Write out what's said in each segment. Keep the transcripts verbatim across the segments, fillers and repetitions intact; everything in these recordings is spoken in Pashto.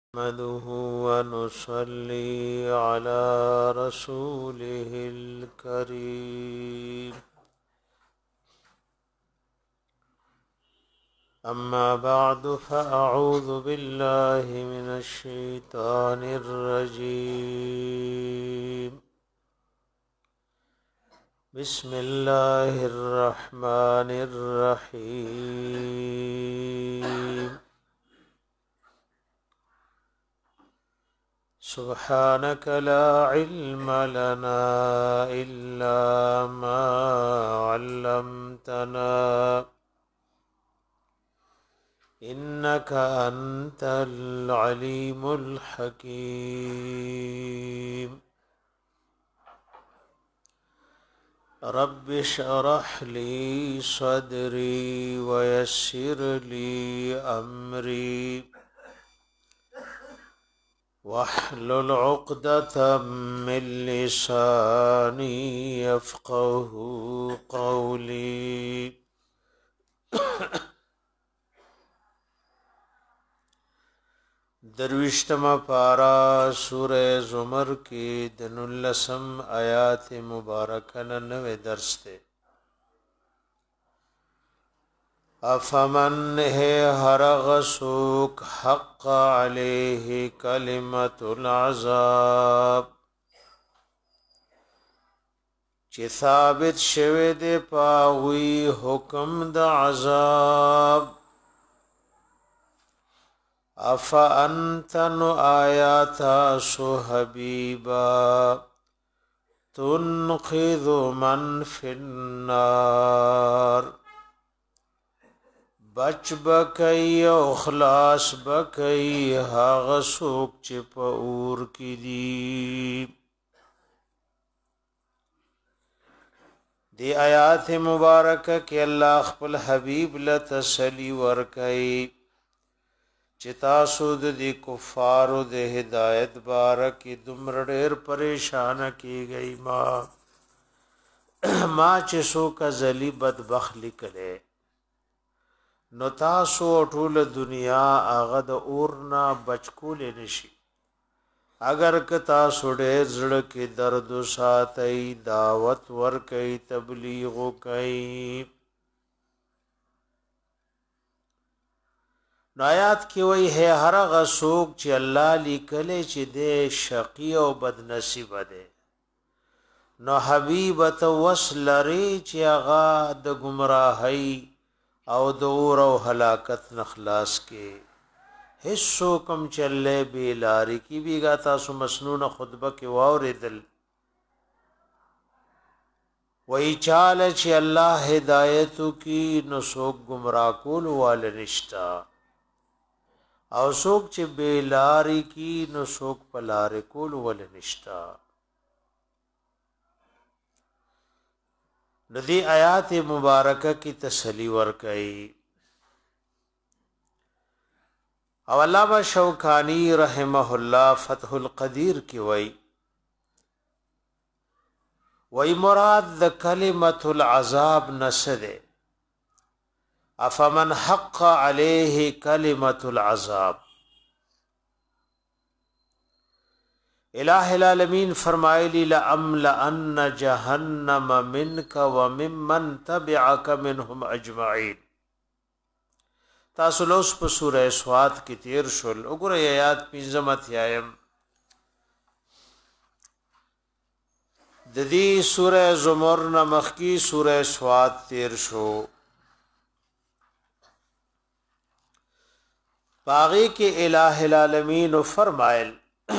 نحمده ونصلي على رسوله الكريم أما بعد فأعوذ بالله من الشيطان الرجيم بسم الله الرحمن الرحيم سبحانك لا علم لنا إلا ما علمتنا إنك أنت العليم الحكيم رب اشرح لي صدري ويسر لي أمري واحلل عقدة من لساني يفقه قولي درویشتم پارا سورہ زمر کی دناللسم آیات مبارکن نوے درس تے افمن ہے ہر غسوک حق علیہ کلمت العذاب چی ثابت شوی دے پاوی حکم دا عذاب افا انتن آیاتا سو حبیبا تنقذ من فی النار بچ بکی او خلاص بکی هاغ سوک چی پا اور کی دی دی آیات مبارکہ کی اللہ خپل حبیب لتسلی ورکی چی تاسو دی کفارو دی ہدایت بارکی دمر ډیر پریشان کی گئی ما ما چی سو کا زلی بدبخ لکلے نو تاسو ټول دنیا هغه د اورنا بچکول نشي اگر که تاسو ډېر زړه کې درد ساتي دعوت ور کوي تبلیغ کوي نو آیات کې وایي ہے هر هغه څوک چې الله لیکلی چې دې شقی او بدنصیب دی نو حبیب ته وسلري چې هغه د گمراهۍ او دور او ہلاکت نخلاص کے حصو کم چلے بے لاری کی بھی گا تاسو مسنون خطبہ کے واوردل وہی چال چی اللہ ہدایتو کی نسوک گمراہ کول وال نشتا او سوک چی بے لاری کی نسوک پلار کول وال نشتا ندی آیات مبارکہ کی تسلی ورکئی او علامہ شوکانی رحمہ اللہ فتح القدیر کی وئی وئی مراد د کلمت العذاب نسد افمن حق علیہ کلمت العذاب الہ العالمین فرمائلی لَأَمْلَأَنَّ جَهَنَّمَ مِنْكَ وَمِمَّنْ تَبِعَكَ مِنْهُمْ أَجْمَعِينَ تاسو لوس په سورہ سواد کی تیر شل وګورئ آیات پنځمت یایم د دې سورہ زمر نمخ کی سورہ سواد تیر شو باغی کے الہ العالمین فرمائل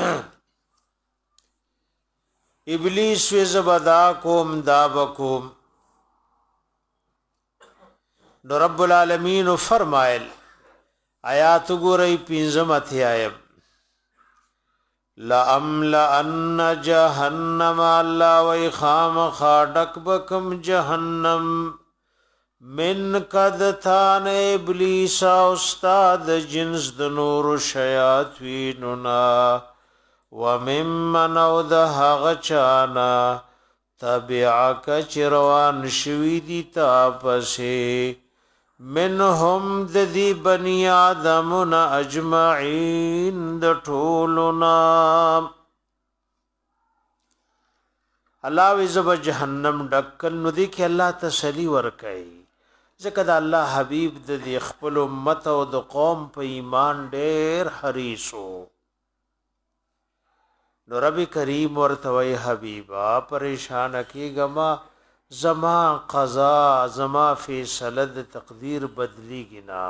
ابلیس وی زبدا کوم دا بکوم نو رب العالمین فرمائل آیات گوری پینزم اتیائم لَأَمْلَأَنَّ جَهَنَّمَ اللہ وی خام خاڈک بکم جہنم من قدتان ابلیسا استاد جنس دنور شیاطیننا وممن او د هغه چانا تبعک چروان شوی دی تا پسې منهم د دی بنی آدمون اجمعین د ټولنا الله وی زب جهنم ډکل نو دی کې الله تسلی ورکړي ځکه د الله حبیب د خپل امت او د قوم په ایمان ډېر حریصو نو رب کریم ورتوي حبیبا پریشان کیګما زما قضا زما فیصله د تقدیر بدلی گنا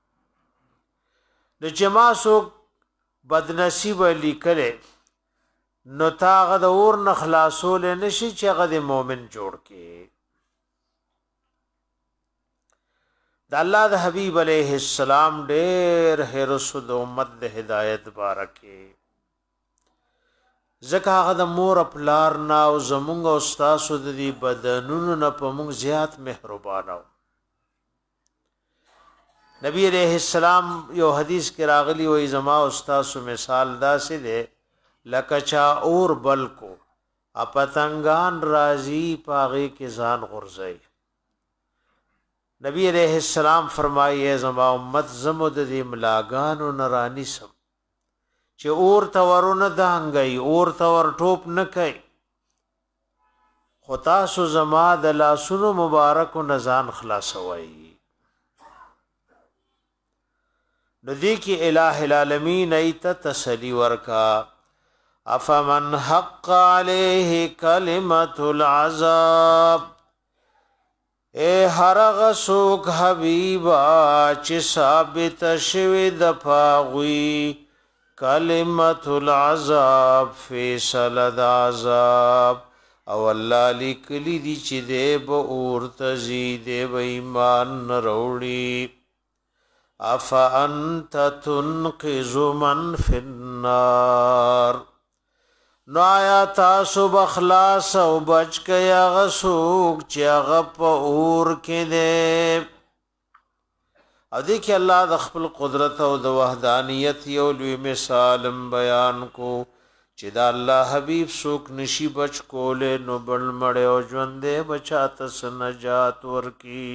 د جما سو بدنصیب لیکله نو تاغه د اور نخلاصول نشي چې هغه د مؤمن جوړ کې د الله د حبیب علیه السلام ډېر هرس د امت د هدایت بارکه زکه هغه د مور پلار نا او زمونږ او استاسو د دې بدنونو نه په موږ زیات مهربان او نبی علیہ السلام یو حدیث کې راغلی وای زما او استاسو مثال داسې ده لکه چا اور بل کو اپتنګان راضی پاغه کې ځان غرزي نبی علیہ السلام فرمایي زما امت زمود د ملاګانو نرانی سم چې اور تورونه دانګي اور تور ټوپ نه کوي خو تاسو زما د لاسونو مبارک و نزان خلاصوي ندی کی الہ العالمین ایت تسلی ورکا افمن حق علیہ کلمت العذاب اے هرغ سوک حبیبا چی ثابت شوی دفاغوی کلمت العذاب فیصل دا عذاب او اللہ لکلی دی چی دے با اورتزی دے با ایمان نروڑی افا انت تنقذ من فی النار نو آیا تاسو بخلاص او بچ کیا غسوک چی اغپ اور کی دے او دیکھ اللہ د خپل قدرت او د وحدانیت یو لوی مثال بیان کو چې دا الله حبیب سوک نشي بچ کوله نو بل مړ او ژوندې بچات سنجات ورکی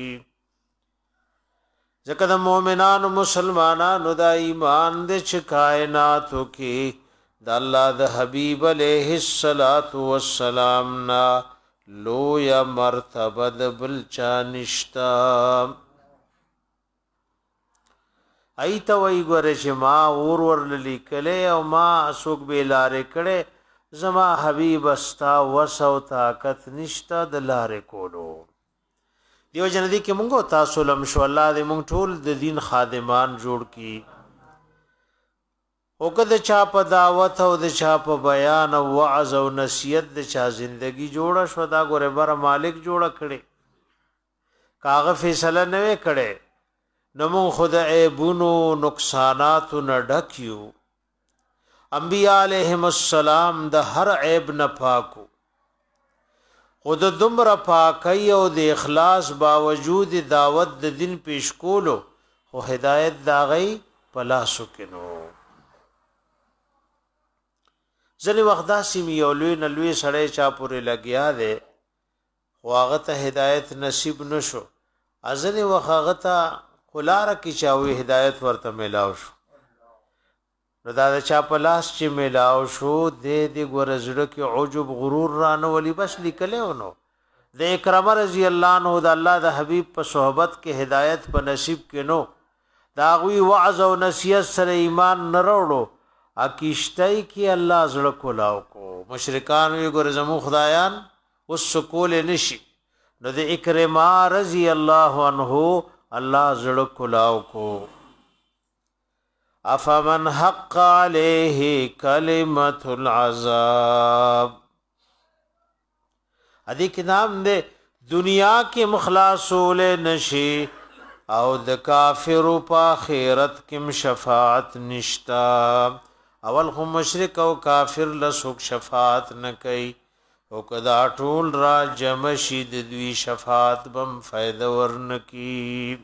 ځکه د مؤمنانو مسلمانانو د ایمان د چې کائناتو کې د الله د حبیب علیه الصلاۃ والسلام نا لو یا مرتبه د بل چا نشتا ایت وی ګره چې ما اور ور لیکلې او ما اسوک به لارې کړي زما حبیب استا وسو طاقت نشتا د لارې کولو دیو جن دي کې مونږ تاسو لم شو الله دې مونږ ټول د دین خادمان جوړ کی او کده چا په دعوت او د چا په بیان او وعظ او نصیحت د چا زندگی جوړه شو دا ګوره بر مالک جوړه کړي کاغه فیصله نه کړي نمو خود عیبونو نقصاناتو نډکیو انبیاء علیہم السلام د هر عیب نه پاکو خود دمر پاکی او د اخلاص باوجود دعوت د دین پیش کولو او هدایت دا غي پلاسو کینو ځنی وخت داسې میولوی نلوی سړی چا پورې لګیا دی خو هغه ته هدایت نصیب نشو ازنی وخت هغه ته خلاره کی چاوی هدایت ورته ملاو شو نو دا چا پلاس چې ملاو شو د دې ګورزړه کې عجب غرور رانه ولی بس لیکلو نو د اکرام رضی الله عنه د الله د حبیب په صحبت کې هدایت په نصیب کې نو دا غوی وعظ او نصیحت سره ایمان نه وروړو اکیشتای کې الله زړه کولاو کو مشرکان وی ګور زمو خدایان اوس کول نشي نو د اکرام رضی الله عنه اللہ زړه کلاو کو افمن حق علیہ کلمت العذاب ادی کې نام دے دنیا کې مخلاصول نشي او د کافر په آخرت کې شفاعت نشتا اول خو مشرک او کافر له څوک شفاعت نه کوي او کدا ټول را جمع شي د دوی شفاعت بم فائدہ ورنکی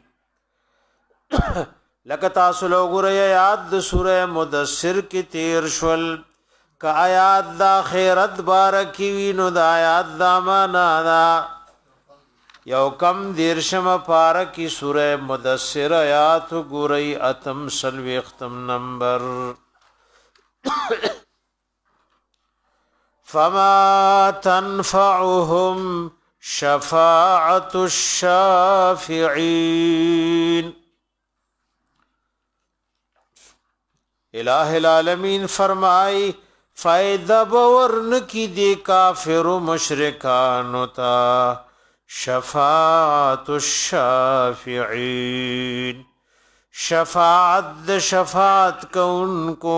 لکه تاسو لوګره یاد د سوره مدثر کې تیر شول کا آیات د آخرت بارکی وینو د آیات د معنا دا یو کم دیرشم پارا کی سورہ مدثر آیات گوری اتم سلوی اختم نمبر فما تنفعهم شفاعت الشافعین الہ العالمین فرمائی فائدہ باورن کی دی کافر و مشرکانو تا شفاعت الشافعین شفاعت شفاعت کون کو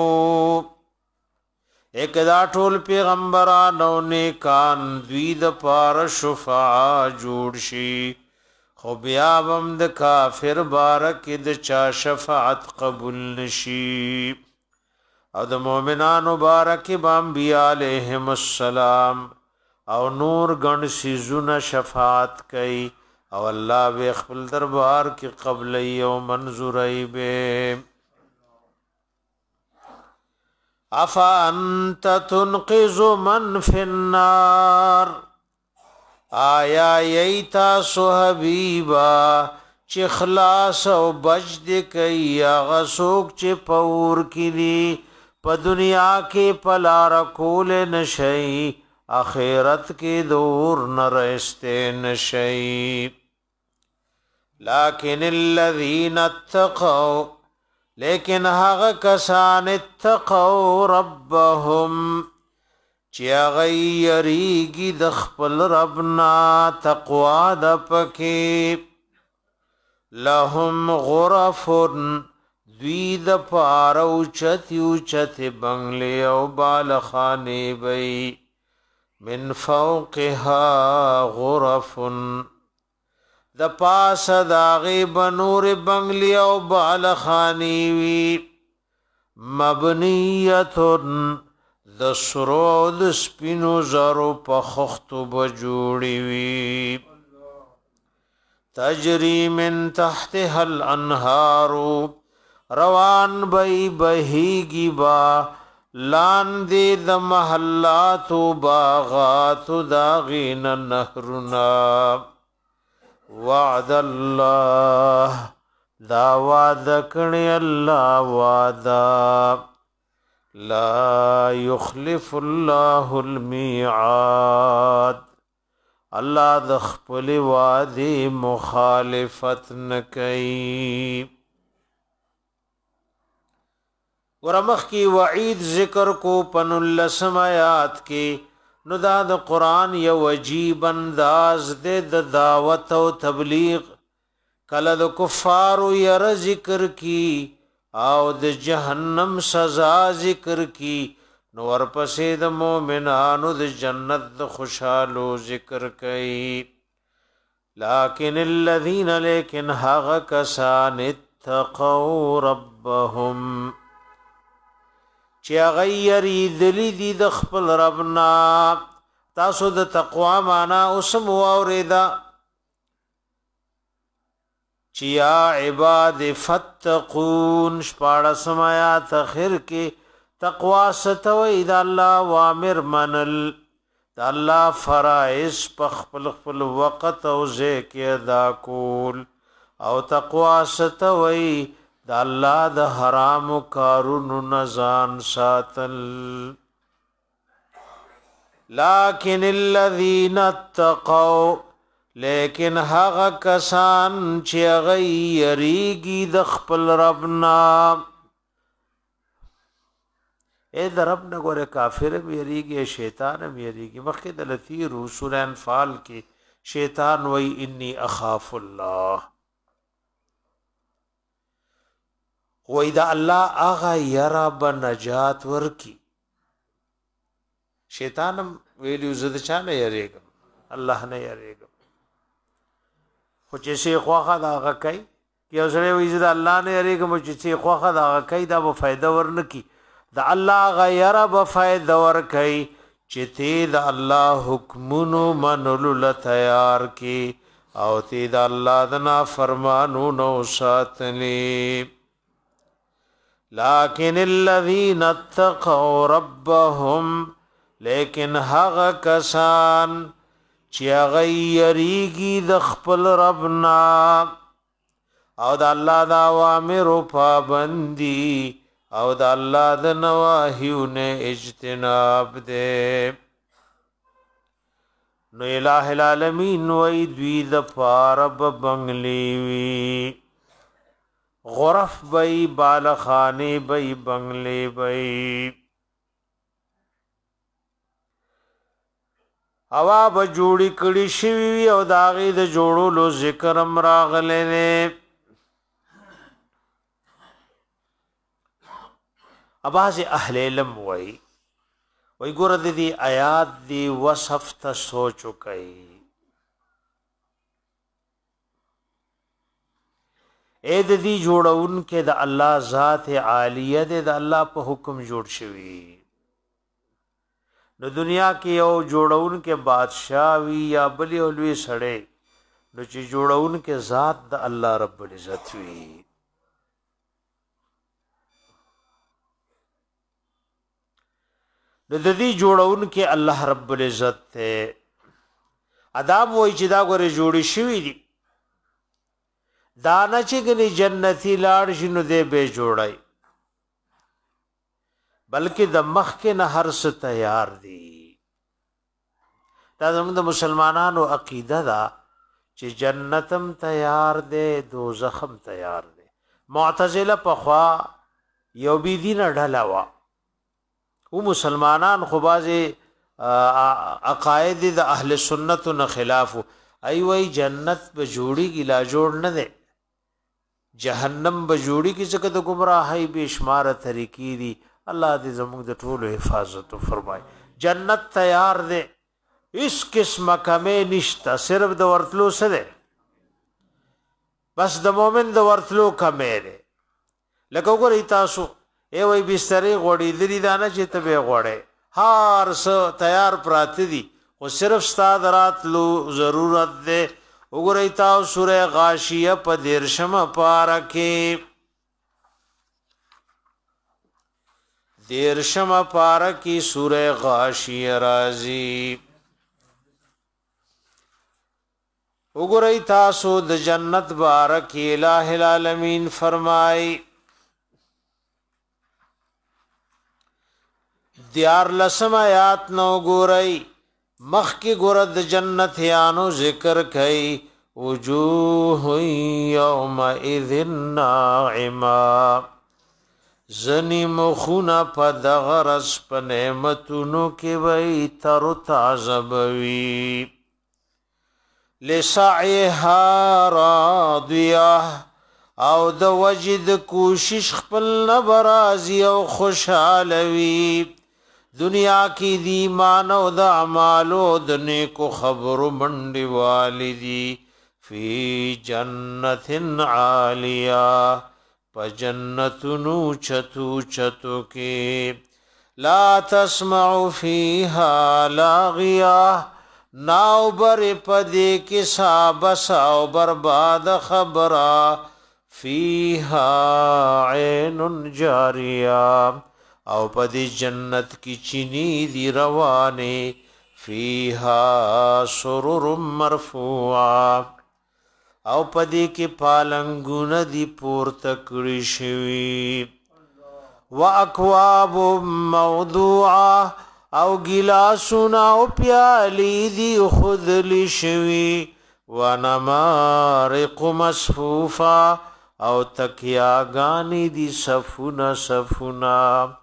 ایک دا ټول پیغمبرانو نیکان دوی د پار شفاعت جوړ شي خو بیا هم د کافر بارک د چا شفاعت قبول نشي او د مؤمنانو بارک با انبیاء علیهم السلام او نور گن سیزونه شفاعت کوي او الله به خپل دربار کې قبل او منظورای به افا انت تنقذ من فی النار آیا ییتا سو حبیبا چی خلاص او بجد کئی آغا سوک چی پور کی دی پا دنیا کے پلار کول نشئی آخرت کی دور نرستے نشئی لیکن الذین اتقوا لیکن هغه کسان اتقوا ربهم چې هغه یریږي د خپل ربنا تقوا د پکې لهم غرف دوی د پاره اوچتې اوچتې بنګلې او بالخانې وي من فوقها غرف د پاس داغی بنور بنگلی او بالخانی وی مبنیتن د سرو د سپینو زرو په خختو بجوړی وی تجری من تحتها الانهار روان بی بهیگی با لاندې د محلات و باغات داغین نهرنا وعد الله دا وعده کړی الله وعده لا يخلف الله الميعاد الله د خپل وعده مخالفت نکي ورمخ کی وعید ذکر کو پنل سمات کی نو دا د قرآن یو عجیب انداز دے د دعوت او تبلیغ کله د کفارو یر ذکر کی او د جهنم سزا ذکر کی نو ورپسې د مؤمنانو د جنت د خوشالو ذکر کئ لیکن الذین لیکن هغه کسان اتقوا ربهم چې غیری دلی دی د خپل ربنا تاسو د تقوا معنا اوسم اوریدا چې یا عباد فتقون شپاړه سمات اخر کې تقوا ستوي د الله وامر منل د الله فرائض په خپل خپل وخت او ځکه ادا کول او تقوا ستوي د الله د حرام کارونو نزان ساتل لیکن الذین اتقوا لیکن هغه کسان چې هغه یریږي د خپل ربنا اے د رب نه ګوره کافر به یریږي شیطان به یریږي مخکې د لثیر سورہ انفال کې شیطان وای انی اخاف الله وای دا الله اغه یرا بنجات ورکی شیطانم ویلو زده چا نه یریږي الله نه یریږي خو چې شي خوخه دا هغه کوي یو سره وی زده الله نه یریږي مو چې شي خوخه دا هغه کوي دا به فائدہ ورنکي دا الله غیر به فائدہ ور کوي چې تی دا الله حکمونو منلو ل تیار کی او تی دا الله د نافرمانو نو ساتلی لیکن الذین اتقوا ربهم لیکن هغه کسان چې هغه یریږي د خپل ربنا او د الله د اوامرو پابندي او د الله د نواهیو نه اجتناب دې نو الہ العالمین وی دوی د پارب بنگلی وی غرف بی بالخانی بی بنگلی بی اوا به جوړی کړي شوی او داغه د جوړولو ذکر امراغله نه اباز اهل علم وای وای ګور د دې آیات دی وصف ته سوچ وکي اې د دې جوړون کې د الله ذات عالیه د الله په حکم جوړ شوی نو دنیا کې یو جوړون کې بادشاہ وی یا بلی اولوی سړی نو چې جوړون کې ذات د الله رب العزت وی نو د دې جوړون کې الله رب العزت ته ادم وای چې دا غره جوړی شوی دي دا نه چې ګني جنتی لاړ شنو دې به جوړای بلکې د مخ کې نه هر څه تیار دي دا زموږ د مسلمانانو عقیده ده چې جنتم تیار ده دوزخم تیار ده معتزله په خوا یو بی دین ډله وا او مسلمانان خو بازي عقاید د اهل سنت نه خلاف ای وای جنت به جوړیږي لا جوړ نه ده جهنم به جوړیږي چې د گمراهۍ به شمار طریقې دي الله دې زموږ د ټولو حفاظت فرمای جنت تیار ده اس قسمه کمه نشتا صرف د ورتلو سره بس د مؤمن د ورتلو کمه ده لکه وګورئ تاسو ای وای بسترې غوړې لري دانه چې ته به غوړې هر څه تیار پراته دي او صرف ستاد راتلو ضرورت ده وګورئ تاسو سوره غاشیه په دیرشمه پارکه دیرشمه پارکی سوره غاشیه رازی وګورئ تاسو د جنت بارک الہ العالمین فرمای دیار لسم آیات نو ګورئ مخ کی ګور د جنت یانو ذکر کئ وجوه یومئذ ناعمه زنی مخونا پا دغرس پا نعمتونو کی وی تر تعذبوی لسعیها راضیه او د وجد کوشش خپل نبرازی او خوشحالوی دنیا کی دی مانو د اعمالو د نیکو خبرو منډی والدی فی جنت عالیہ پا جنتنو چتو چتو کے لا تسمع فیہا لاغیہ ناو بر پدے کسا بساو برباد خبرہ فیہا عین جاریہ او پدی جنت کی چینی دی روانے فیہا سرر مرفوعہ او پدې کې پالنګونه دی پورته کړی شوی واکواب موضوعه او ګلاسونه او پیالي دی خذلی شوی ونمارق مصفوفه او تکیاګانی دی صفونه صفونه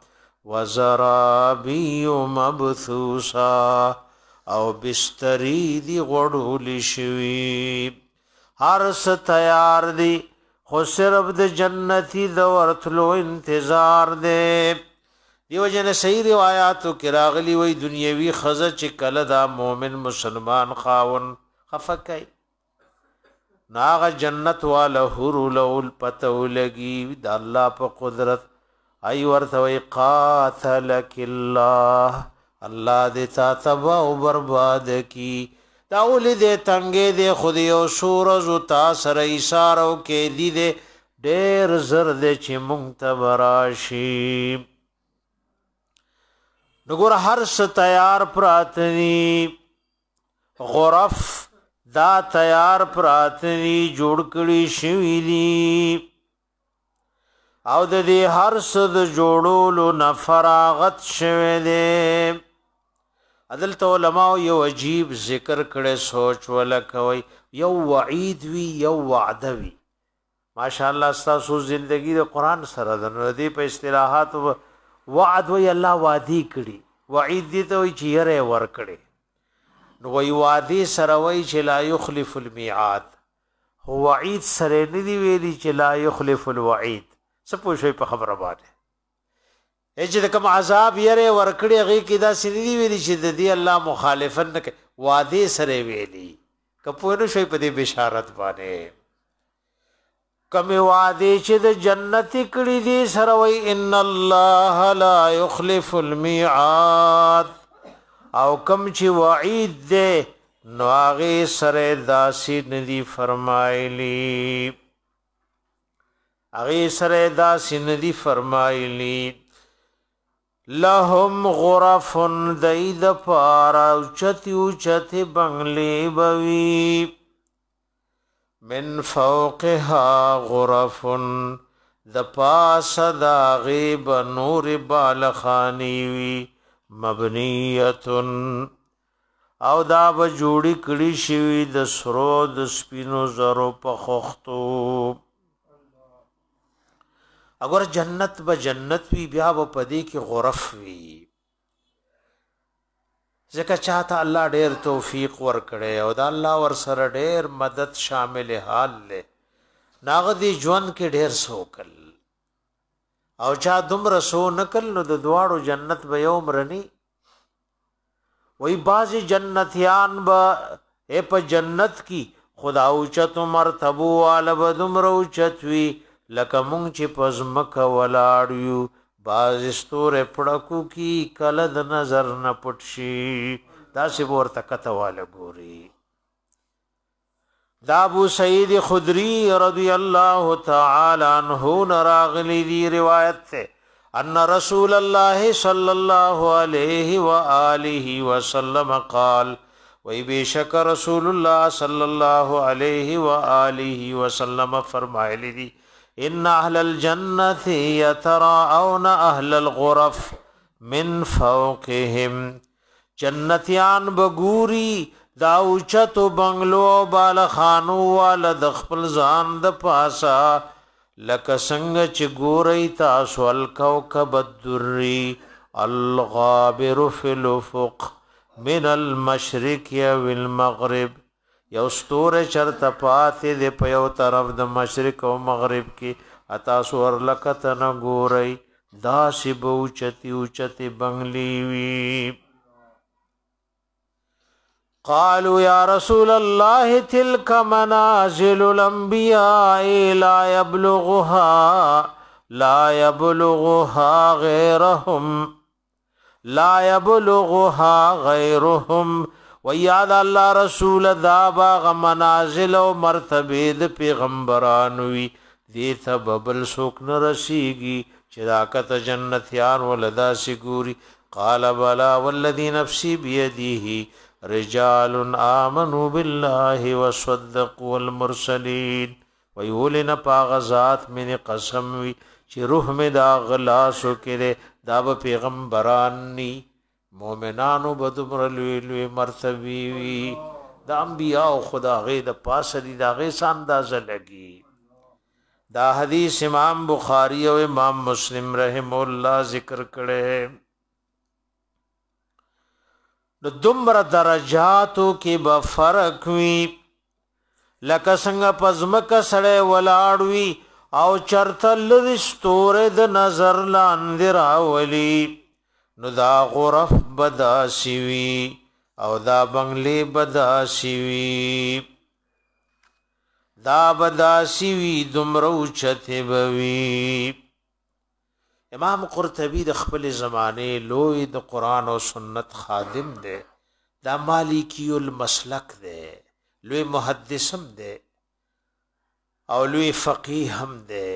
وزرابی مبثوثه او بستری دی غړول شوی هر څه تیار دی خو صرف د جنتی د ورتلو انتظار دی دیو جن صحیح روایاتو کې راغلی وای دنیوي خزه چې کله دا مؤمن مسلمان خاون خفقای ناغه جنت والا حور لول پتو لګي د الله په قدرت ای ورته وای قاتلک الله الله دې تا تبا او برباد کی دا اولی دے تنگے دے خودی او سورزو تا سر ایسارو کے دی دے دیر زرد چی منتبراشی نگور ہر س تیار پراتنی غرف دا تیار پراتنی جوړ کړي شوی دي او د دې هر څه د جوړولو نه فراغت شوی دی عدالت علماء یو عجیب ذکر کړي سوچ ولا کوي یو وعید وی یو وعده وی ماشاءالله تاسو زندگی د قران سره د دې په اصطلاحات وعد وی الله وادي کړي وعید دي ته وی چیرې ور کړي نو وی وادي سره وی چې لا يخلف الميعاد هو وعید سره نه دی ویلي چې لا يخلف الوعید سپو شوي په خبره باندې چې کوم عذاب یې ور کړي هغه کې دا سړي دی ویلي چې د دې الله مخالفت نه کوي وادي سره ویلي کپوینو شوي په دې بشارت باندې کمی وعده چې د جنت کړي دي سره وی ان الله لا يخلف الميعاد او کم چې وعید ده نو هغه سره داسې ندي فرمایلی هغه سره داسې ندي فرمایلی لهم غرف دید پارا اوچتی اوچتی بنگلی بوی من فوقها غرف د پاس دا غیب نور بالخانیوی مبنیتن او دا به جوړی کړي شوی د سرو د سپینو زرو په خوختو اگر جنت به جنت وی بیا به پدې کې غرف وی ځکه چاته الله ډېر توفیق ورکړي او دا الله ور سره ډېر مدد شامل حال له ناغدي ژوند کې ډېر سوکل او چا دومره سو نکل نو د دواړو جنت به یوم رني وی بازی جنتیان با اے پا جنت کی خدا اوچت مرتبو والا با دمر اوچت وی لکا مونگ چی پزمک ولاڑیو باز استور پڑکو کی کلد نظر نپٹشی دا سی بورتا کتوالا گوری دا ابو سعید خدری رضی اللہ تعالی عنہ نراغلی دی روایت تے ان رسول الله صلی الله علیه و آله وسلم قال وی بیشک رسول الله صلی الله علیه و آله وسلم فرمایلی دی ان اهل الجنه يتراءون اهل الغرف من فوقهم جنتیان بګوري دا اوچتو بنگلو بالخانو والا د خپل ځان د پاسا لکه څنګه چې ګورئ تاسو الکوكب الدری الغابر فی الافق من المشرق والمغرب یو ستوره چرته پاتې د په یو طرف د مشرق او مغرب کې اتا سور لکته نه ګورئ داسې به اوچتې اوچتې بنگلې وي قالوا يا رسول الله تلك منازل الانبياء لا يبلغها لا يبلغها غيرهم لا يبلغها غيرهم وياد الله رسول دابا منازل او مرتبه د پیغمبران وی دې سبب سوک نه رسیږي چې راکته جنتیان ولدا سګوري قال بلا والذي نفسي بيده رجال آمنوا بالله وصدقوا المرسلين ويولنا پاغزات من قسم وی چې روح می دا غلاسو کړي دا به پیغمبران ني مؤمنانو بدمر لوی لوی مرتبه وی دا انبیاء او خدا غي د پاسه دي دا غي اندازه لګي دا حدیث امام بخاری او امام مسلم رحم الله ذکر کړي نو دمر درجاتو کې به فرق وي لکه څنګه پزمک سړی ولاړ وي او چرته لري ستوره د نظر لاندې راولي نو دا غرف بداسي وي او دا بنگلې بداسي وي دا بداسي وي دمر اوچته بوي امام قرطبی د خپل زمانه لوی د قران او سنت خادم دی دا مالکی المسلک دی لوی محدث هم دی او لوی فقيه هم دی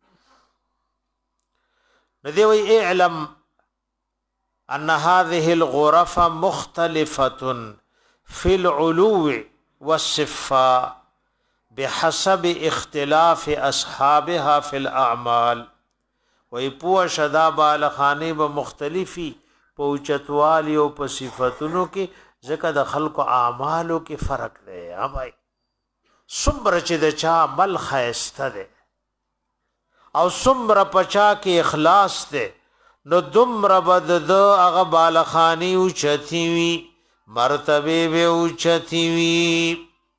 ندی وی اعلم ان هذه الغرف مختلفه فی العلو والصفا بحسب اختلاف اصحابها فی الاعمال وی پوه شدا بالخانی به مختلفی پوچتوالی او په صفاتونو کې ځکه د خلکو اعمالو کې فرق دی ها بھائی څومره چې د چا عمل خیسته دی او څومره پچا کې اخلاص دی نو دومره بد د هغه بالخانی او چتی وی مرتبه به او چتی وی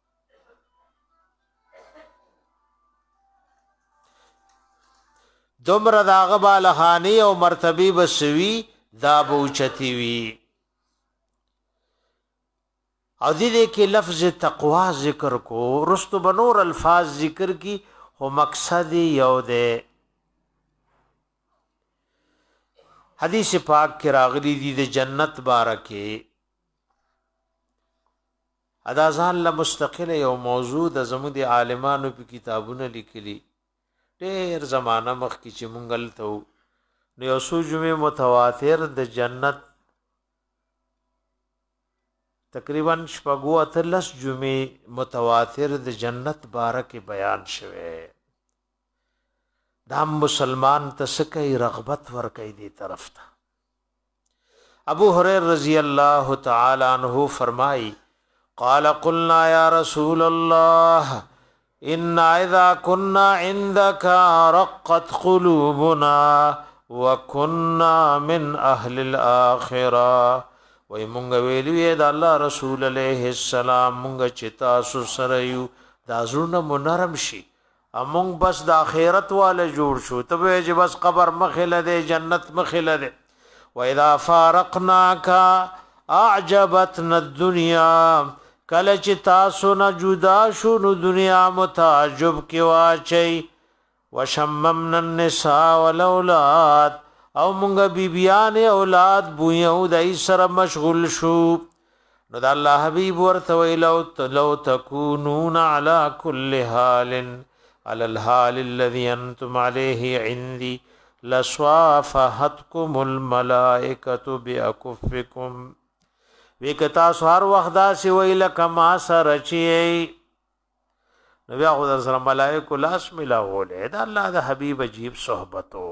دومره د هغه بالخانی او مرتبه بسوی دا به او چتی وی او دې کې لفظ تقوا ذکر کو رستو بنور الفاظ ذکر کی او مقصد یو ده حدیث پاک کې راغلی دی د جنت بارکه ادا ځان له مستقله یو موضوع د زموږ د عالمانو په کتابونو لیکلي ډېر زمانہ مخکې چې مونږ لته نو یو څو جمعې متواتر د جنت تقریبا شپږو اتلس جمعې متواتر د جنت بارکه بیان شوه دا مسلمان تسکی رغبت ور کوي دی طرف ته ابو هريره رضی الله تعالی عنہ فرمای قال قلنا یا رسول الله ان اذا كنا عندك رقت قلوبنا وكنا من اهل الاخره وای مونږ ویلو د الله رسول علیه السلام مونږ چې تاسو سره یو دا زړه منرم شي امونږ بس د آخرت والا جوړ شو ته چې بس قبر مخله ده جنت مخله ده و اذا فارقناك اعجبتنا الدنيا کله چې تاسو نه جدا شو نو دنیا متعجب کی واچي وشممنا النساء والاولاد او مونږ بیبیان اولاد بویو دای سره مشغول شو نو د الله حبیب ورته ویلو لو تکونون على كل حال على الحال الذي انتم عليه عندي لصافحتكم الملائكه باكفكم وکتا سوار وخدا سی ویل کما سره چی نبی خدا سره ملائکه لاس ملاوله دا الله د حبیب عجیب صحبتو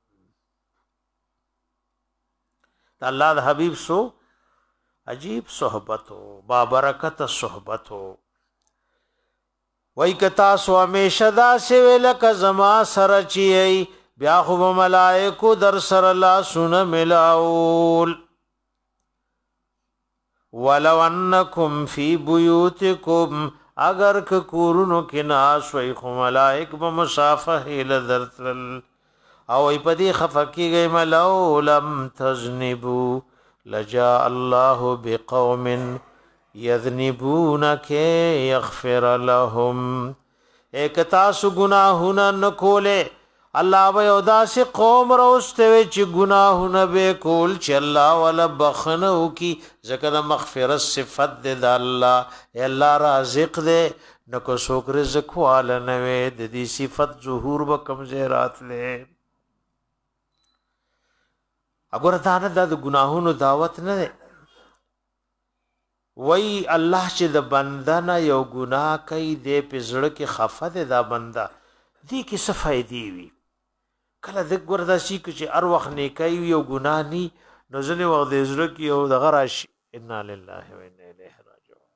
دا الله د حبیب سو عجیب صحبتو بابرکت صحبتو وای کتا سو همیشه دا سی ویل ک زما سره چی بیا خو ملائکه در سره لا سن ملاول ولو انکم فی بیوتکم اگر ک کورونو کې ناس وای خو ملائک به مصافحه لذرتل او ای پدی خفکی گئی ملو لم تذنبوا لجاء الله بقوم یذنبونک یغفر لهم ایک تاسو گناهونه نکوله الله به اداس قوم روسته چې گناهونه به کول چې الله ولا بخنو کی ذکر مغفرت صفت د الله الله رازق دې نکو سوک رزق والا نوې د دې صفت ظهور به کمزورات له اگر ته نه د گناهونو دعوت نه ده وای الله چې د بندنه یو ګناه کوي د پزړه کې خفه ده دا بنده دې کې څه فائدې وي کله د ګوردا شي چې ار وخت نه کوي یو ګناه ني نو ځنه وخت د زړه کې یو دغه راشي ان لله و انا الیه راجعون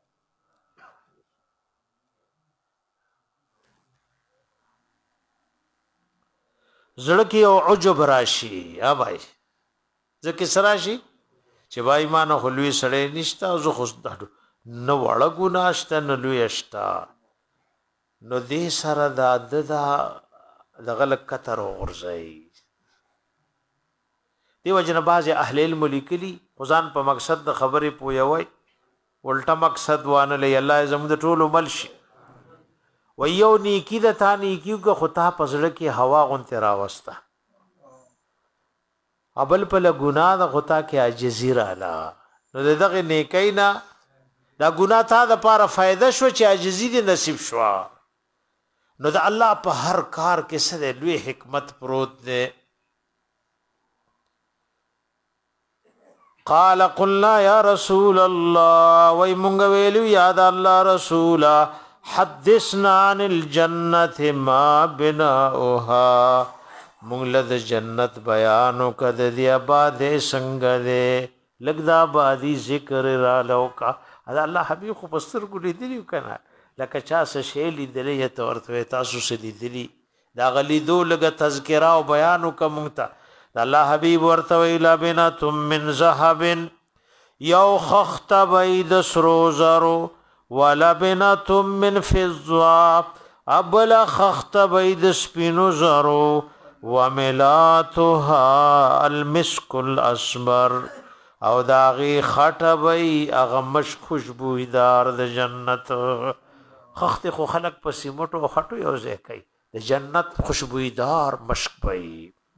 زړه کې یو عجب راشي ها بھائی ځکه سراشي چې بای مان خلوی سړی نشتا او زه خو نو وړه ګناشته نو لوی اشتا نو دې سره د د دغه لکتر ورځي دی وجنه باز اهل علم لیکلي خدان په مقصد د خبرې پویوي ولټه مقصد وانه لې الله زموږ د ټولو ملشي ويو نیکی د تا نیکیو که خطا پزړه کې هوا غونته راوسته ابل په ګناه د خطا کې عاجزی رااله نو دغه نیکینا دا ګناه تا د پاره فائدہ شو چې عاجزی دې نصیب شو نو د الله په هر کار کې سره لوی حکمت پروت ده قال قلنا يا رسول الله وای مونږ ویلو یا د الله رسولا حدثنا عن الجنه ما بناؤها مونږ له جنت بیانو کده دی آباد څنګه ده لګدا بادي ذکر را لوکا دا الله حبيب خو بستر کو لیدلی کنه لکه چا څه شی لیدلی ته ورته تاسو څه لیدلی دا غلی دو لګه تذکرہ او بیانو کومتا دا الله حبيب ورته ویلا بنا تم من ذهب یو خخت بيد سروزرو ولا بنا تم من فضه ابل خخت بيد سپینو زرو وملاتها المسك الاسمر او داغي خټبي اغه مش خوشبویدار د جنت خخت خو خلق په سیمټو خټو یو ځای کوي د جنت خوشبویدار مشک پي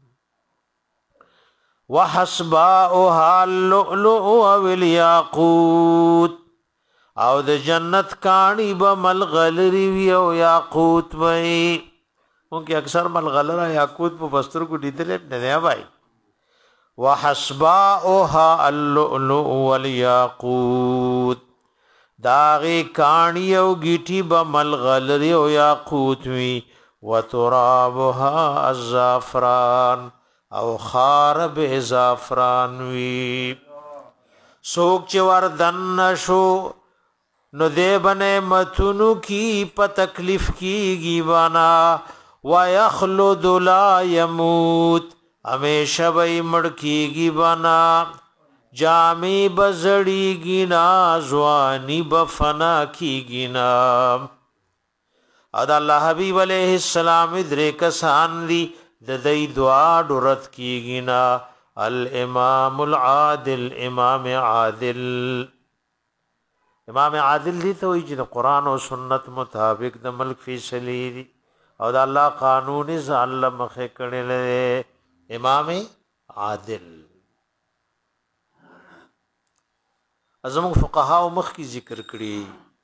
وحسباؤها اللؤلؤ والياقوت او د جنت کانی به ملغلری وی او یاقوت وي اونکه اکثر ملغلرا یاقوت په بستر کو دیدل نه دی بھائی وحسباؤها اللؤلؤ والياقوت داغي کانی او گیټي به ملغلری او یاقوت وی وترابها الزعفران او خارب زعفران وی سوک چې وردن شو نو دې بنه متونو کی په تکلیف کیږي وانا ويخلد لا يموت همیشه وي مړ کیږي وانا جامي بزړیږي نا ځواني بفنا کیږي نا ادا الله حبيب عليه السلام درې کسان دي د دې دعا درت کیږي نا الامام العادل امام عادل امام عادل دي ته وي چې قرآن او سنت مطابق د ملک فیصله دي او د الله قانون ز مخه کړي امام عادل ازم فقها او مخ کی ذکر کړي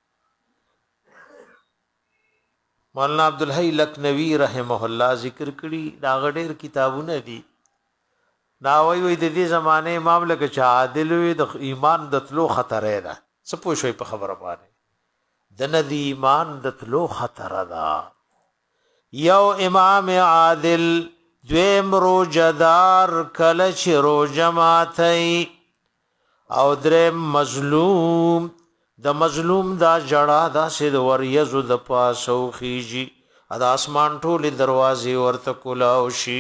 مولانا عبدالحی لکنوی رحمه الله ذکر کړي دا غډیر کتابونه دي دا وی وی د دې زمانه امام لکه چې عادل وي د ایمان د تلو خطر ده سپو شوي په خبره باندې د ندی ایمان د تلو خطر ده یو امام عادل دویم روجدار کله چې روجه ماتي او دریم مظلوم د مظلوم دا جړه دا سید وریزو د پاسو خيږي دا اسمان ټول دروازې ورته کولاو شي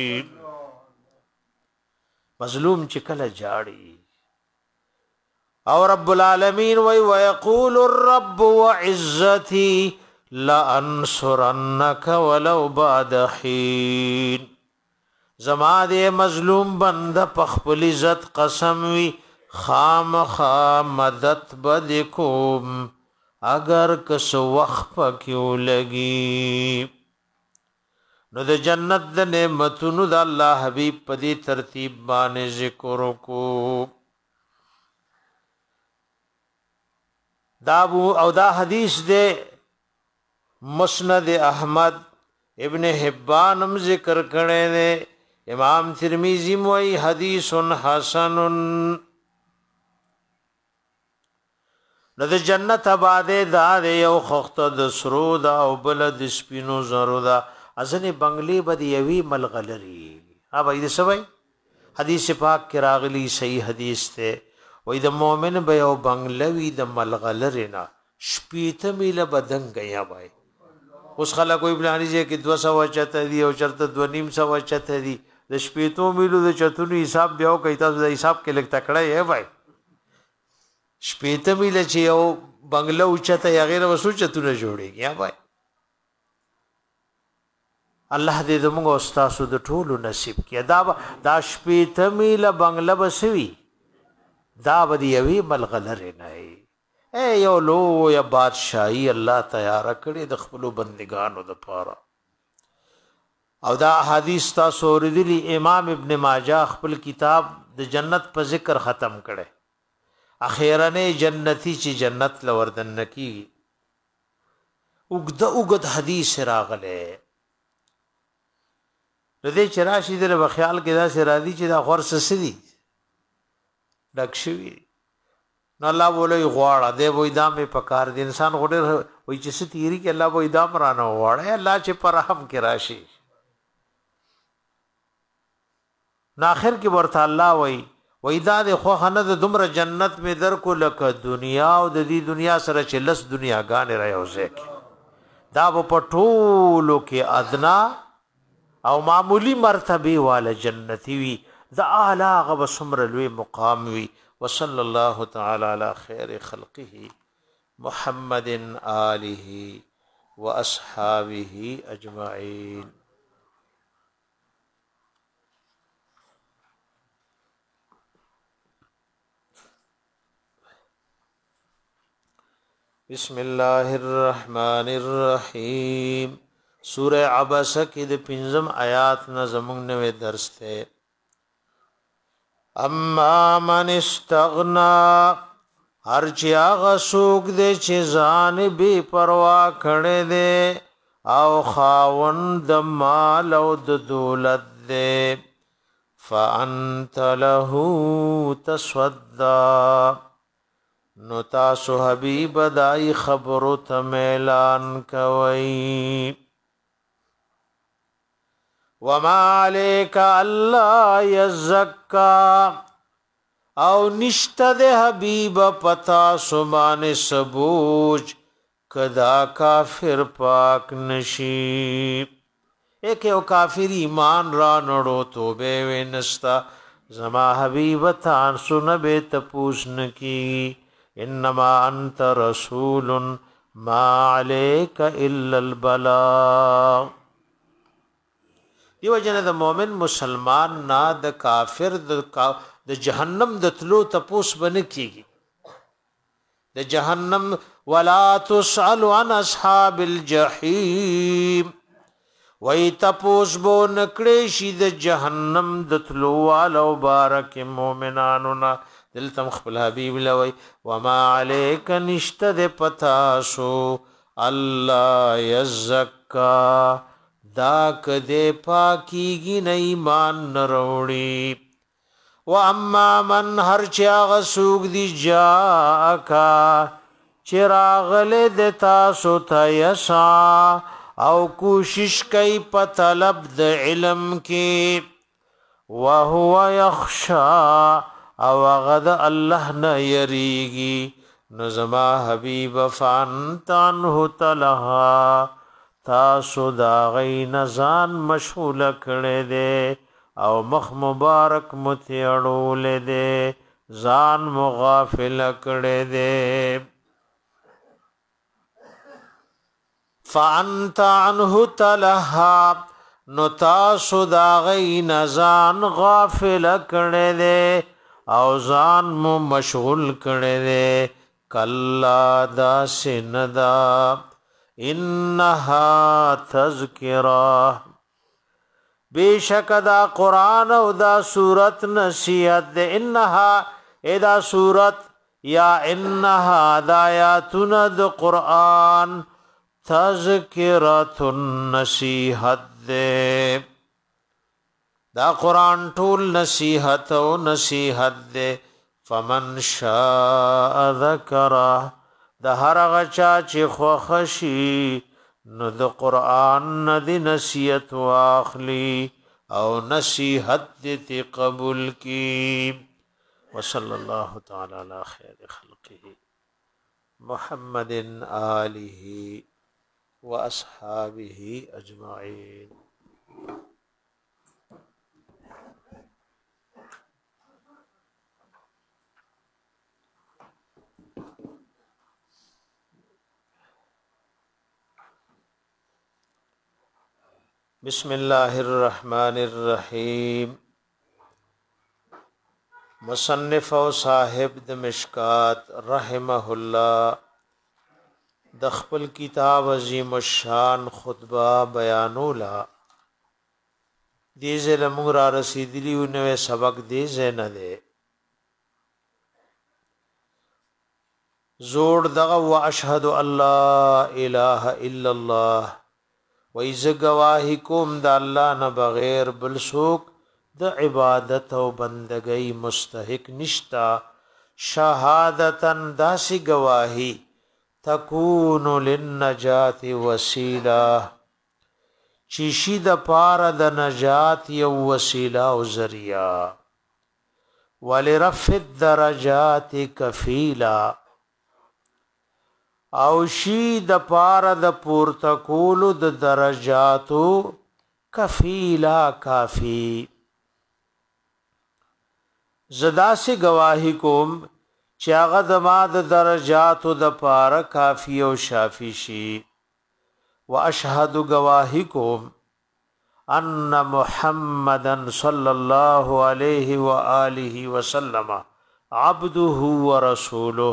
مظلوم چې کله جاړي او رب العالمین وی ويقول الرب وعزتي لانصرنك ولو بعد حين زما دې مظلوم بنده په خپل عزت قسم وی خام خام مدد بدکوم اگر کس وخت پکیو لگی نو د جنت د نعمتونو د الله حبیب په دې ترتیب باندې ذکر کو دا او دا حدیث دے مسند احمد ابن حبان هم ذکر کړي دے امام ترمذی موئی حدیث حسن نو د جنت آباده دا یو خخت د سرو دا او بل د سپینو زرو دا ازنه بنگلی بد یوی ملغلری ها بھائی دې سوي حدیث پاک کې راغلی صحیح حدیث ته وې د مؤمن به یو بنگلوی د ملغلرینا شپیته میله بدن گیا بھائی اوس خلک کوئی بلانی چې کې دو سو چته دی او چرته دو نیم سو چته دی د شپیتو میلو د چتونو حساب بیا کوي تاسو د حساب کې لګ تکړه یې بھائی شپیته میله چې یو بنگلو چته یا غیر وسو چتونه جوړیږي یا بھائی الله دې زموږ استاد د ټولو نصیب کړي دا دا شپیته میله بنگله بسوي دا بدی یوی ملغلر نه اے یو لو یا بادشاہی الله تیار کړي د خپل بندگانو د پاره او دا حدیث تاسو ورېدلی امام ابن ماجه خپل کتاب د جنت په ذکر ختم کړي اخیرنه جنتی چې جنت لوردن نکی وګد وګد حدیث راغله د دې چراشی در په خیال کې دا سره دي چې دا خور سسدي ډک شوي نو الله بوله غواړه دی وې دا مې پکار دي انسان غوډر وې چې ستيري کې الله وې دا مرانه غواړي الله چې پر رحم کې راشي ناخر کې ورته الله وې وې دا د خو خنه د دومره جنت می در کو لکه دنیا او د دې دنیا سره چې لس دنیاګانې رايوځي دا په ټولو کې ادنا او معمولی مرتبه والا جنتی وي دا اعلی غو سمر لوی مقام وي وصلى الله تعالى على خير خلقه محمد آله وأصحابه أجمعين بسم الله الرحمن الرحيم سورة عبس کی د پنځم آیات نه زمونږ نوې درس ته اما من استغنا هر چا غسوک دے چې ځان بے پروا کړي دے او خاوند مال او د دولت دے فانت له تصدى نو تاسو حبیب دای خبرو ته اعلان کوي وما عليك الله يزكى او نشته د حبيب پتا سبحان سبوج کدا کافر پاک نشي ایک او کافر ایمان را نړو توبه ونستا زما حبيب تان سن به تپوس نکی انما انت رسول ما عليك الا البلاغ دیو جن د مؤمن مسلمان نا د کافر د د جهنم د تلو تپوس بن کیږي د جهنم ولا تسأل عن اصحاب الجحیم وای تپوس بو نکړې شي د جهنم د تلو والو بارک مؤمنانو نا دلتم خپل حبیب لوي وما عليك نشته د پتاسو الله یزکا دا کده پاکیږي نه ایمان نروړي و اما من هر چا غسوق دی جاکا چراغله د تاسو ته یسا او کوشش کوي په طلب د علم کې وهو يخشى او غد الله نه یریږي نظما حبیب فانتانه تلها تاسو دا غي نزان مشغول کړي دي او مخ مبارک متیړول دي ځان مغافل کړي دي فانت عنه تلها نو تاسو دا غي نزان غافل کړي دي او ځان مو مشغول کړي دي کلا دا سندا انها تذکرہ بیشک دا قرآن او دا سورت نصیحت دے انها ادا سورت یا انها دایاتن دا قرآن تذکرۃ نصیحت دے دا قرآن ټول نصیحت او نصیحت دے فمن شاء ذکرہ د هر غچا چې خوخشي نو د قران ندی نصیحت واخلی او نصیحت دې قبول کی وصلی الله تعالی علی خیر خلقه محمد آله واصحابه اجمعین بسم الله الرحمن الرحیم مصنف او صاحب د مشکات رحمه الله د خپل کتاب عظیم الشان خطبه بیانولا دې زلمو را رسیدلی نو سبق دې زنه ده زوړ دغه واشهد الله اله الا الله وایز گواہی کوم د الله نه بغیر بل څوک د عبادت او بندګۍ مستحق نشتا شهادتن داسی گواهی تکون للنجات وسیله چیشی د پار د نجات یو وسیله او ذریعہ ولرفع الدرجات کفیلا او شی د پار د پورته کولو د درجاتو کفیلا کافی زدا سی گواہی کوم چې هغه زما د درجاتو د پاره کافی او شافی شي واشهد گواہی کوم ان محمدن صلی الله علیه و آله وسلم عبده ورسوله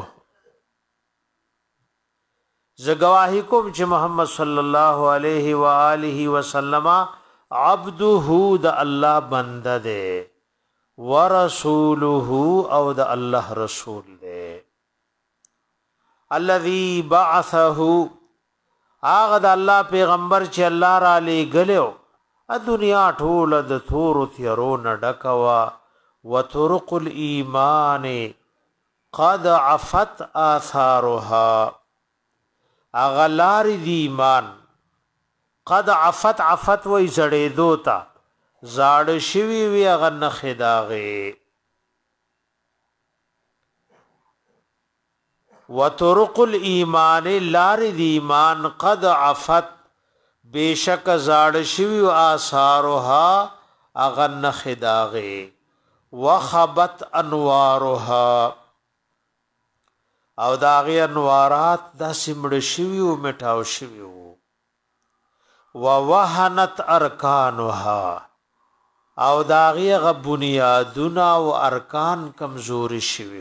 ز گواہی کوم چې محمد صلی الله علیه و آله وسلم عبده د الله بنده ده ورسوله او د الله رسول ده الذي بعثه هغه د الله پیغمبر چې الله را لېږلو ا دنیا ټول د تور تیرو نډکوا وطرق الایمان قد عفت آثارها اغلار دی ایمان قد عفت عفت وی زړې دوتا زاړ شوی وی اغه نخې داغه وطرق الایمان لار دی ایمان قد عفت بیشک زاړ شوی آثارها اغه نخې داغه وخبت انوارها او داغه انوارات د سیمړ شوی او میټاو شوی ووهنت ارکانها او داغه غ بنیادونه او ارکان کمزوري شوی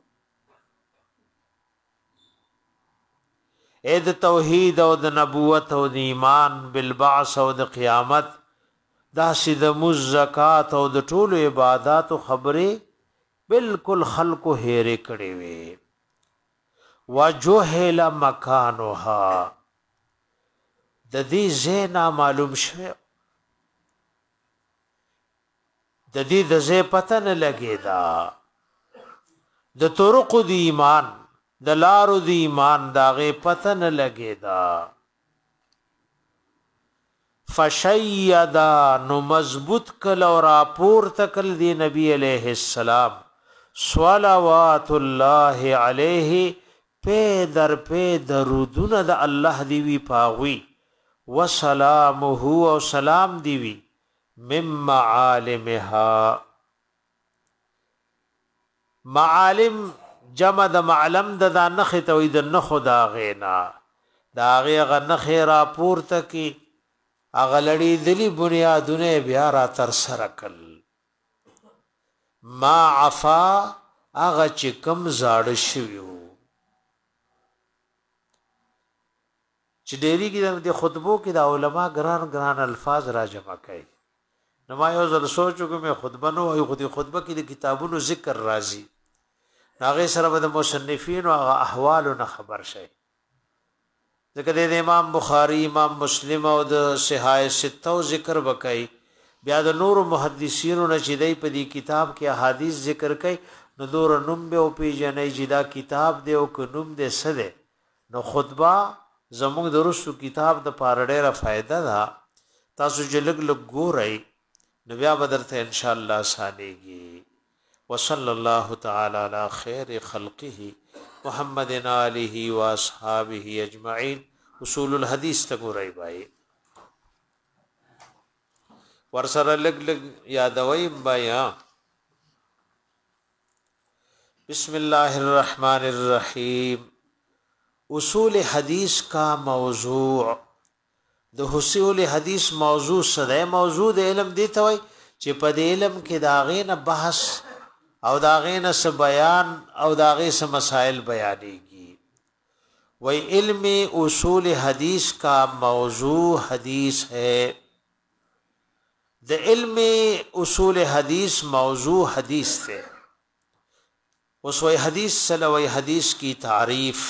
اې د توحید او د نبوت او د ایمان بالبعث او د قیامت دا سید مزکات او د ټولو عبادت او خبره بالکل خلق هېره کړي وي وجهل مکانها د دې زینا معلوم شوه د دې د زې پته نه لګیدا د طرق د ایمان د لارو د ایمان داغه پته نه لګیدا فشیدا نو مضبوط کل او راپور تکل دی نبی علیہ السلام صلوات الله علیه په در په درودونه د الله دی وی پاوی وسلامه او سلام دی وی مم معالمها معالم جمع د معلم د نخ توید نخ دا غینا دا غیغه نخ را پورته کی اغلړی دلی بنیادونه بیا را تر سره کل ما عفا اغه چې کم زاړ شویو چې ډېری کې د خطبو کې د علما ګران ګران الفاظ را جمع کړي نو ما یو ځل سوچو کې مې خطبه نو یو خدي خطبه کې د کتابونو ذکر راځي هغه سره به د مصنفین او احوالو نه خبر شي ځکه د امام بخاری امام مسلم او د صحاح سته ذکر وکړي بیا د نور محدثینو نه چې دی په دې کتاب کې احادیث ذکر کړي نو دور نوم به او پیژنې چې دا کتاب دی او ک نوم دې سده نو خطبه زموږ درسو کتاب د پارډېره فائدہ ده تاسو چې لګ لګ ګورئ نو بیا بدرته ان شاء الله سانيږي وصلى الله تعالى على خير خلقه محمد آله واصحابه اجمعين اصول الحديث تګورئ بھائی ورسره لګ لګ یادوي بیا بسم الله الرحمن الرحیم اصول حدیث کا موضوع د اصول حدیث موضوع سره موضوع د علم دی ته وای چې په دې علم کې داغې نه بحث او داغې نه س بیان او داغې س مسائل بیانېږي وای علم اصول حدیث کا موضوع حدیث ہے د علم اصول حدیث موضوع حدیث ته اوس وای حدیث سلوی حدیث کی تعریف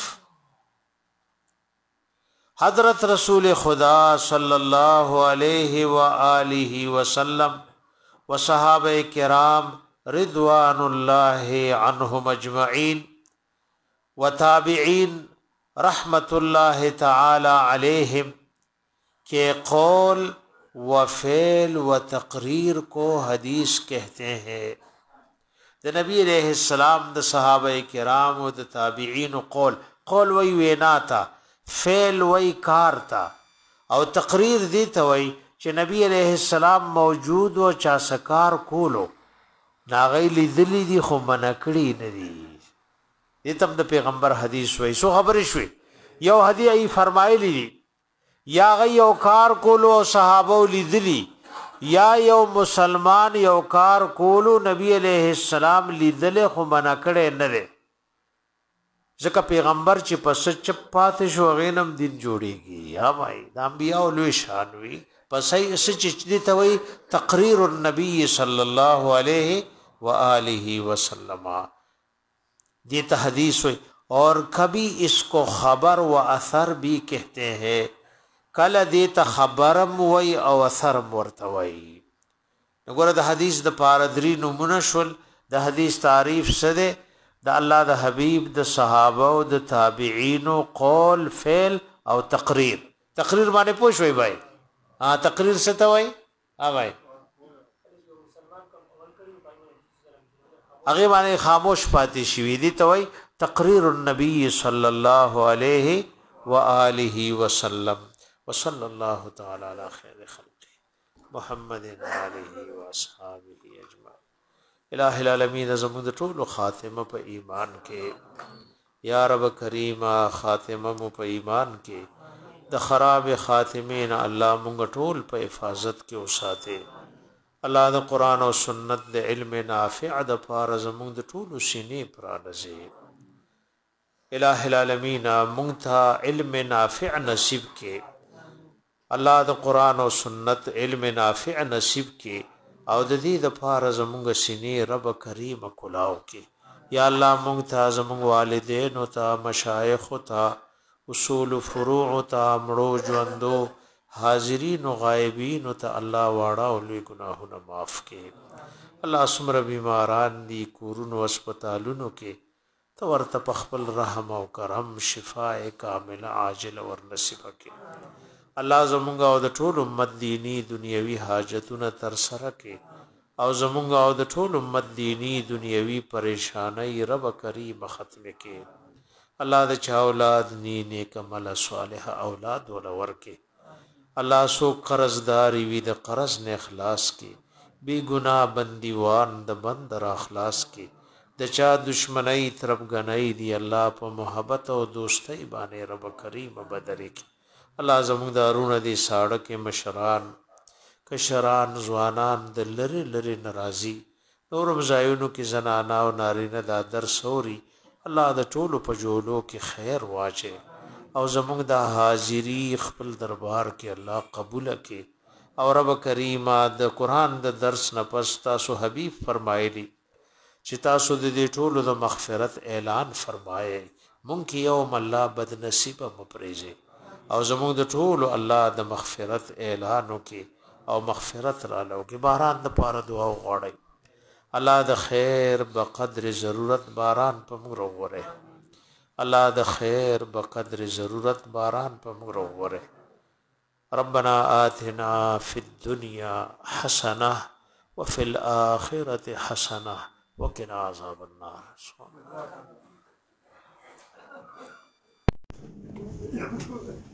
حضرت رسول خدا صلی اللہ علیہ وآلہ وسلم وصحابه کرام رضوان الله عنهم اجمعین وتابعین رحمت الله تعالی علیہم کے قول و فعل و تقریر کو حدیث کہتے ہیں. د نبی علیہ السلام د صحابه کرام او د تابعین قول قول وی وینا تا فعل وی کار تا او تقریر دی ته وی چې نبی علیہ السلام موجود او چا سکار کولو ناغی لیدلی دی خو منکړي نه دی. دې تم د پیغمبر حدیث وی سو خبر شوي یو حدیث ای فرمایلی دی یا غي یو کار کولو صحابه لیدلی یا یو مسلمان یو کار کولو نبی علیہ السلام لیدل خو منا کړي نه ده ځکه پیغمبر چې پس چپ پاتې شو غینم دین جوړیږي. یا بھائی د انبیاء لوی شان وی پس ای سچ دي ته وی تقریر النبی صلی الله علیه و آله وسلم دی ته حدیث وی اور کبھی اس کو خبر و اثر بھی کہتے ہیں کله دې ته خبرم وای او اثرم ورته وای. وګوره د حدیث د پاره درې نمونه شول. د حدیث تعریف څه ده؟ د الله د حبیب د صحابه او د تابعین قول فعل او تقریر. تقریر باندې پوه شوي بھائی؟ ها تقریر څه ته وای؟ ها بھائی هغه باندې خاموش پاتې شوی دي ته وای تقریر النبی صلی الله علیه و آله وسلم. وصلى الله تعالى على خير خلقه محمد عليه واصحابه اجمعين. الہ العالمین زموږ د ټولو خاتمه په ایمان کې یا رب کریم خاتمه مو په ایمان کې د خراب خاتمین الله موږ ټول په حفاظت کې وساته. الله د قران او سنت د علم نافع د پاره زموږ د ټولو سینې پرانځي. الہ العالمین موږ ته علم نافع نصیب کې الله د قران او سنت علم نافع نصیب کې او د دې د پاره زموږ سینې رب کریم کلاو کې. یا الله موږ ته زموږ والدین او ته مشایخ او ته اصول فروع او ته مړو ژوندو حاضرین او غایبین او ته الله واړه او لوی ګناهونه معاف کې. الله سمره بیماران دي کورونو هسپتالونو کې ته ورته په خپل رحم او کرم شفاء کامله عاجل ور نصیب کې. الله زمونږ او د ټول امت دینی دنیوي حاجتونه تر سره کې او زمونږ او د ټول امت دینی دنیوي پریشانای رب کریم ختم کې. الله د چا اولاد نی نیک عمل صالح اولاد ول ورکه. الله سو قرضداري وي د قرض نه اخلاص کې بی ګناه بندیوان د بند را اخلاص کې د چا دشمنی طرف غنۍ دی الله په محبت او دوستۍ باندې رب کریم بدل کې. الله زموږ دارونه دي ساړه کې مشران کشران ځوانان د لری لری ناراضي نور مزایونو کې زنانا او نارینه دا درس اوري. الله د ټولو په جوړو کې خیر واچي او زموږ د حاضری خپل دربار کې الله قبول کړي. او رب کریم د قران د درس نه پس تاسو حبیب فرمایلی چې تاسو د دې ټولو د مغفرت اعلان فرمایي. مونږ کې یوم الله بد نصیب مپریږي او زموږ د ټولو الله د مغفرت اعلان وکي او مغفرت را لوکي. باران د پاره دعا وغواړي. الله د خیر بقدر ضرورت باران په موږ وروره. الله د خیر بقدر ضرورت باران په موږ وروره. ربنا آتنا فی الدنيا حسنه وفي الاخره حسنه وقنا عذاب النار. سبحان الله.